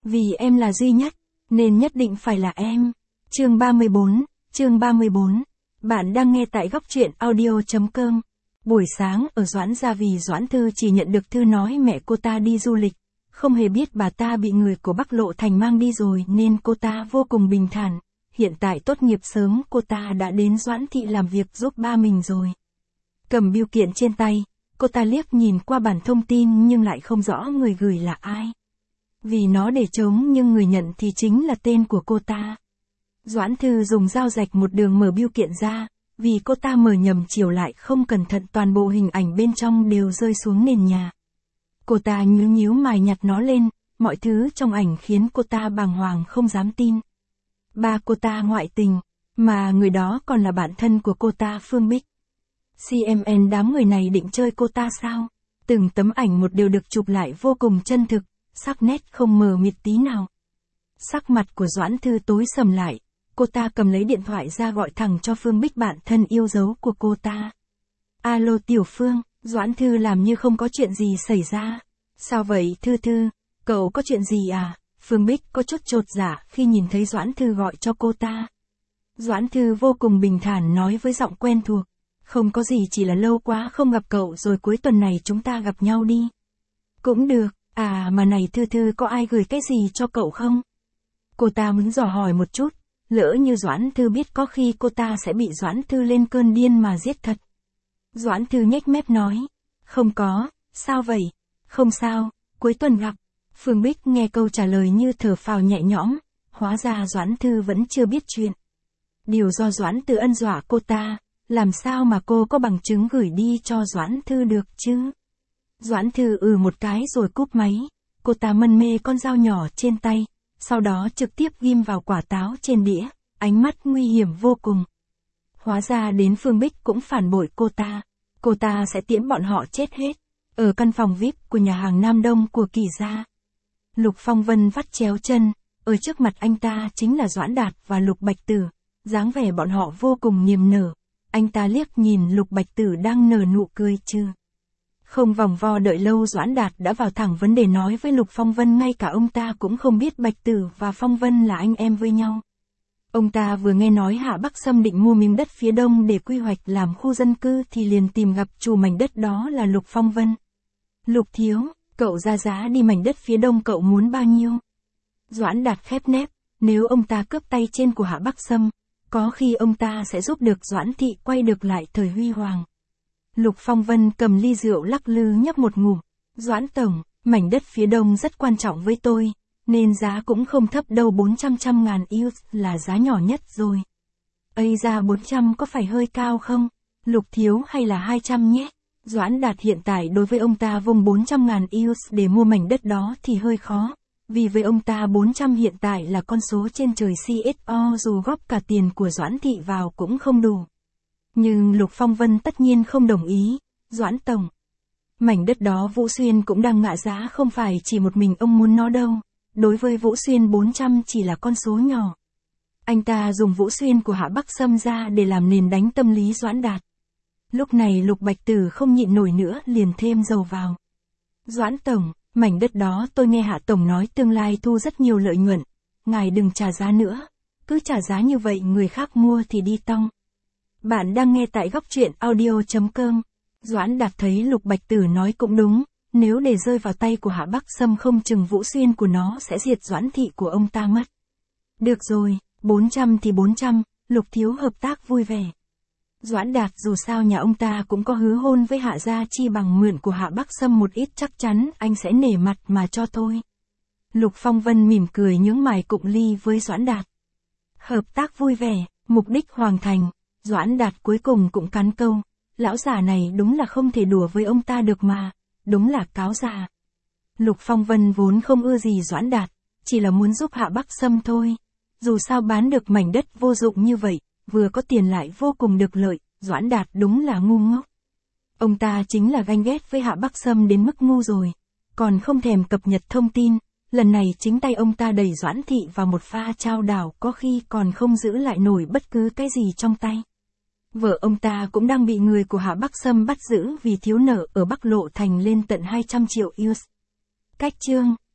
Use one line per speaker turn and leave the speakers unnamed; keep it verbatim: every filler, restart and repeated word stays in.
Vì em là duy nhất, nên nhất định phải là em. Chương ba mươi bốn, chương ba mươi bốn. Bạn đang nghe tại góc truyện audio.com. Buổi sáng ở Doãn gia vì Doãn Thư chỉ nhận được thư nói mẹ cô ta đi du lịch, không hề biết bà ta bị người của Bắc Lộ Thành mang đi rồi nên cô ta vô cùng bình thản. Hiện tại tốt nghiệp sớm cô ta đã đến Doãn thị làm việc giúp ba mình rồi. Cầm bưu kiện trên tay, cô ta liếc nhìn qua bản thông tin nhưng lại không rõ người gửi là ai. Vì nó để trống nhưng người nhận thì chính là tên của cô ta. Doãn Thư dùng dao rạch một đường mở bưu kiện ra, vì cô ta mở nhầm chiều lại không cẩn thận toàn bộ hình ảnh bên trong đều rơi xuống nền nhà. Cô ta nhíu nhíu mày nhặt nó lên, mọi thứ trong ảnh khiến cô ta bàng hoàng không dám tin. Ba cô ta ngoại tình, mà người đó còn là bạn thân của cô ta Phương Bích. xê em en đám người này định chơi cô ta sao? Từng tấm ảnh một đều được chụp lại vô cùng chân thực, sắc nét không mờ mịt tí nào. Sắc mặt của Doãn Thư tối sầm lại, cô ta cầm lấy điện thoại ra gọi thẳng cho Phương Bích bạn thân yêu dấu của cô ta. Alo Tiểu Phương, Doãn Thư làm như không có chuyện gì xảy ra. Sao vậy Thư Thư, cậu có chuyện gì à? Phương Bích có chút chột dạ khi nhìn thấy Doãn Thư gọi cho cô ta. Doãn Thư vô cùng bình thản nói với giọng quen thuộc. Không có gì, chỉ là lâu quá không gặp cậu rồi cuối tuần này chúng ta gặp nhau đi. Cũng được, à mà này Thư Thư có ai gửi cái gì cho cậu không? Cô ta muốn dò hỏi một chút, lỡ như Doãn Thư biết có khi cô ta sẽ bị Doãn Thư lên cơn điên mà giết thật. Doãn Thư nhếch mép nói, không có, sao vậy? Không sao, cuối tuần gặp. Phương Bích nghe câu trả lời như thở phào nhẹ nhõm, hóa ra Doãn Thư vẫn chưa biết chuyện. Điều do Doãn Thư ân dọa cô ta, làm sao mà cô có bằng chứng gửi đi cho Doãn Thư được chứ? Doãn Thư ừ một cái rồi cúp máy, cô ta mân mê con dao nhỏ trên tay, sau đó trực tiếp ghim vào quả táo trên đĩa, ánh mắt nguy hiểm vô cùng. Hóa ra đến Phương Bích cũng phản bội cô ta, cô ta sẽ tiễn bọn họ chết hết, ở căn phòng vi ai pi của nhà hàng Nam Đông của Kỳ gia. Lục Phong Vân vắt chéo chân, ở trước mặt anh ta chính là Doãn Đạt và Lục Bạch Tử, dáng vẻ bọn họ vô cùng niềm nở. Anh ta liếc nhìn Lục Bạch Tử đang nở nụ cười chứ. Không vòng vo đợi lâu Doãn Đạt đã vào thẳng vấn đề nói với Lục Phong Vân, ngay cả ông ta cũng không biết Bạch Tử và Phong Vân là anh em với nhau. Ông ta vừa nghe nói Hạ Bắc Sâm định mua miếng đất phía đông để quy hoạch làm khu dân cư thì liền tìm gặp chủ mảnh đất đó là Lục Phong Vân. Lục thiếu, cậu ra giá đi mảnh đất phía đông cậu muốn bao nhiêu? Doãn Đạt khép nép, nếu ông ta cướp tay trên của Hạ Bắc Sâm, có khi ông ta sẽ giúp được Doãn thị quay được lại thời huy hoàng. Lục Phong Vân cầm ly rượu lắc lư nhấp một ngụm. Doãn tổng, mảnh đất phía đông rất quan trọng với tôi, nên giá cũng không thấp đâu, bốn trăm trăm ngàn euro là giá nhỏ nhất rồi. Ây ra bốn trăm có phải hơi cao không? Lục thiếu hay là hai trăm nhé? Doãn Đạt hiện tại đối với ông ta vùng bốn trăm ngàn euro để mua mảnh đất đó thì hơi khó. Vì với ông ta bốn trăm hiện tại là con số trên trời, xê ét o dù góp cả tiền của Doãn thị vào cũng không đủ. Nhưng Lục Phong Vân tất nhiên không đồng ý. Doãn tổng, mảnh đất đó Vũ Xuyên cũng đang ngạ giá, không phải chỉ một mình ông muốn nó đâu. Đối với Vũ Xuyên bốn trăm chỉ là con số nhỏ. Anh ta dùng Vũ Xuyên của Hạ Bắc Sâm ra để làm nền đánh tâm lý Doãn Đạt. Lúc này Lục Bạch Tử không nhịn nổi nữa liền thêm dầu vào. Doãn tổng, mảnh đất đó tôi nghe Hạ tổng nói tương lai thu rất nhiều lợi nhuận, ngài đừng trả giá nữa, cứ trả giá như vậy người khác mua thì đi tong. Bạn đang nghe tại góc truyện audio.com. Doãn Đạt thấy Lục Bạch Tử nói cũng đúng, nếu để rơi vào tay của Hạ Bắc Sâm không chừng Vũ Xuyên của nó sẽ diệt Doãn thị của ông ta mất. Được rồi, bốn trăm thì bốn trăm, Lục thiếu hợp tác vui vẻ. Doãn Đạt dù sao nhà ông ta cũng có hứa hôn với Hạ gia, chi bằng mượn của Hạ Bắc Sâm một ít chắc chắn anh sẽ nể mặt mà cho thôi. Lục Phong Vân mỉm cười nhướng mày cụng ly với Doãn Đạt. Hợp tác vui vẻ, mục đích hoàn thành. Doãn Đạt cuối cùng cũng cắn câu, lão già này đúng là không thể đùa với ông ta được mà, đúng là cáo già. Lục Phong Vân vốn không ưa gì Doãn Đạt, chỉ là muốn giúp Hạ Bắc Sâm thôi. Dù sao bán được mảnh đất vô dụng như vậy, vừa có tiền lại vô cùng được lợi, Doãn Đạt đúng là ngu ngốc. Ông ta chính là ganh ghét với Hạ Bắc Sâm đến mức ngu rồi, còn không thèm cập nhật thông tin, lần này chính tay ông ta đẩy Doãn thị vào một pha trao đảo, có khi còn không giữ lại nổi bất cứ cái gì trong tay. Vợ ông ta cũng đang bị người của Hạ Bắc Sâm bắt giữ vì thiếu nợ ở Bắc Lộ Thành lên tận hai trăm triệu euro. Cách chương